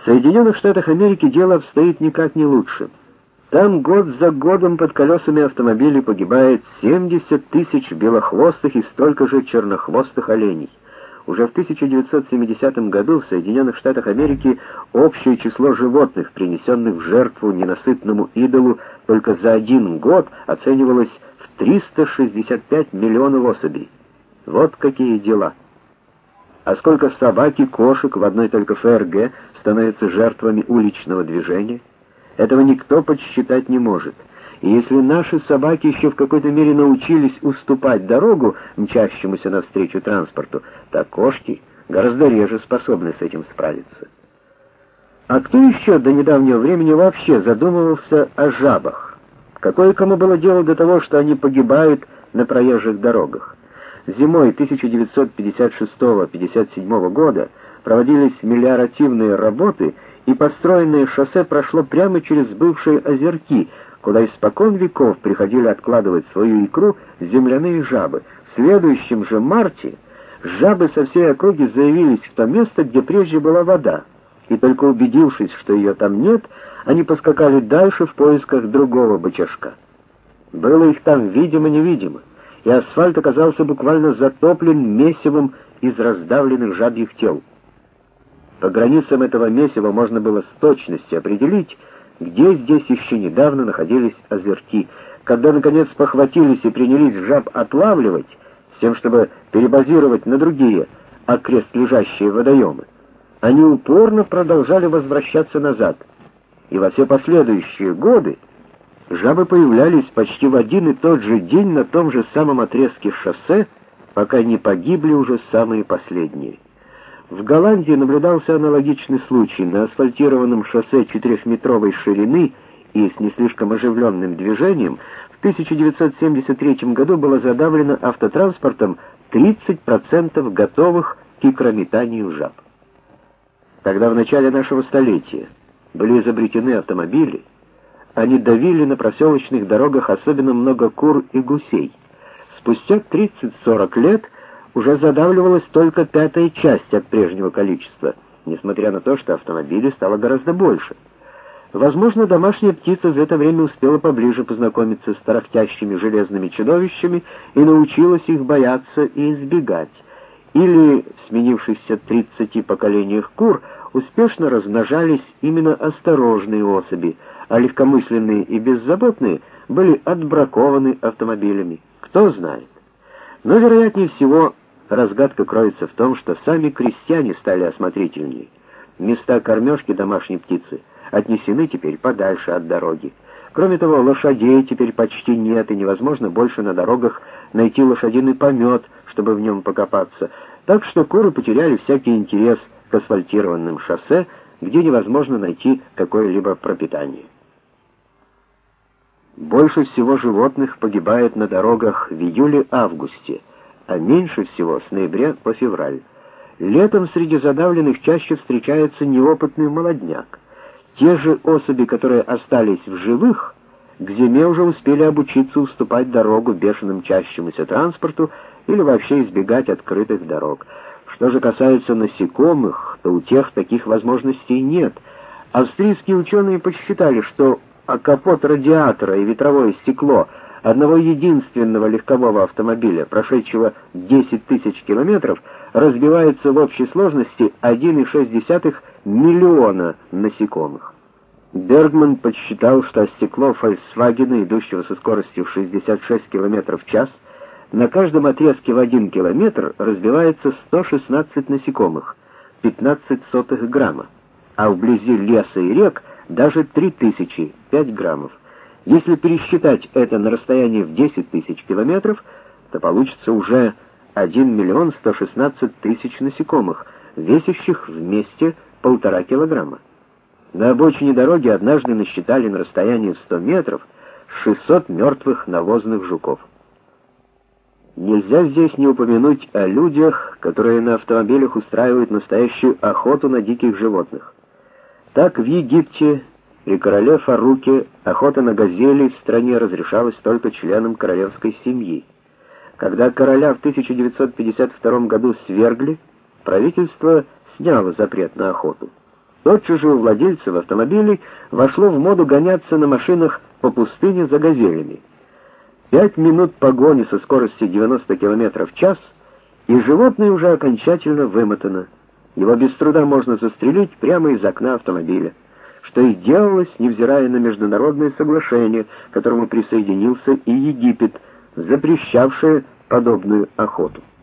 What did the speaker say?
В Соединенных Штатах Америки дело обстоит никак не лучше. Там год за годом под колесами автомобилей погибает 70 тысяч белохвостых и столько же чернохвостых оленей. Уже в 1970 году в Соединенных Штатах Америки общее число животных, принесенных в жертву ненасытному идолу, только за один год оценивалось в 365 миллионов особей. Вот какие дела. А сколько собак и кошек в одной только ФРГ становятся жертвами уличного движения? Этого никто подсчитать не может. И если наши собаки еще в какой-то мере научились уступать дорогу мчащемуся навстречу транспорту, то кошки гораздо реже способны с этим справиться. А кто еще до недавнего времени вообще задумывался о жабах? Какое кому было дело до того, что они погибают на проезжих дорогах? Зимой 1956-57 года проводились мелиоративные работы, и построенное шоссе прошло прямо через бывшие озерки, куда испокон веков приходили откладывать свою икру земляные жабы. В следующем же марте жабы со всей округи заявились в то место, где прежде была вода, и только убедившись, что ее там нет, они поскакали дальше в поисках другого бычажка. Было их там видимо-невидимо, и асфальт оказался буквально затоплен месивом из раздавленных жабьих тел. По границам этого месива можно было с точностью определить, где здесь еще недавно находились озерки. Когда наконец похватились и принялись жаб отлавливать, с тем, чтобы перебазировать на другие окрест лежащие водоемы, они упорно продолжали возвращаться назад. И во все последующие годы жабы появлялись почти в один и тот же день на том же самом отрезке шоссе, пока не погибли уже самые последние. В Голландии наблюдался аналогичный случай. На асфальтированном шоссе 4-метровой ширины и с не слишком оживленным движением в 1973 году было задавлено автотранспортом 30% готовых к икрометанию жаб. Когда в начале нашего столетия были изобретены автомобили, они давили на проселочных дорогах особенно много кур и гусей. Спустя 30-40 лет уже задавливалась только 1/5 часть от прежнего количества, несмотря на то, что автомобилей стало гораздо больше. Возможно, домашняя птица за это время успела поближе познакомиться с тарахтящими железными чудовищами и научилась их бояться и избегать. Или в сменившихся 30 поколениях кур успешно размножались именно осторожные особи, а легкомысленные и беззаботные были отбракованы автомобилями. Кто знает. Но, вероятнее всего, разгадка кроется в том, что сами крестьяне стали осмотрительнее. Места кормежки домашней птицы отнесены теперь подальше от дороги. Кроме того, лошадей теперь почти нет, и невозможно больше на дорогах найти лошадиный помет, чтобы в нем покопаться. Так что куры потеряли всякий интерес к асфальтированным шоссе, где невозможно найти какое-либо пропитание. Больше всего животных погибает на дорогах в июле-августе, а меньше всего с ноября по февраль. Летом среди задавленных чаще встречается неопытный молодняк. Те же особи, которые остались в живых, к зиме уже успели обучиться уступать дорогу бешено мчащемуся транспорту или вообще избегать открытых дорог. Что же касается насекомых, то у тех таких возможностей нет. Австрийские ученые посчитали, что капот радиатора и ветровое стекло одного единственного легкового автомобиля, прошедшего 10 тысяч километров, разбивается в общей сложности 1,6 миллиона насекомых. Бергман подсчитал, что стекло Volkswagen, идущего со скоростью в 66 км в час, на каждом отрезке в 1 километр разбивается 116 насекомых, 0,15 грамма, а вблизи леса и рек даже 3000, 5 граммов. Если пересчитать это на расстоянии в 10 тысяч километров, то получится уже 1 116 000 насекомых, весящих вместе 1,5 килограмма. На обочине дороги однажды насчитали на расстоянии в 100 метров 600 мертвых навозных жуков. Нельзя здесь не упомянуть о людях, которые на автомобилях устраивают настоящую охоту на диких животных. Так в Египте при короле Фаруке охота на газелей в стране разрешалась только членам королевской семьи. Когда короля в 1952 году свергли, правительство сняло запрет на охоту. Тотчас же у владельцев автомобилей вошло в моду гоняться на машинах по пустыне за газелями. 5 минут погони со скоростью 90 км в час, и животное уже окончательно вымотано. Его без труда можно застрелить прямо из окна автомобиля, что и делалось, невзирая на международное соглашение, к которому присоединился и Египет, запрещавшее подобную охоту.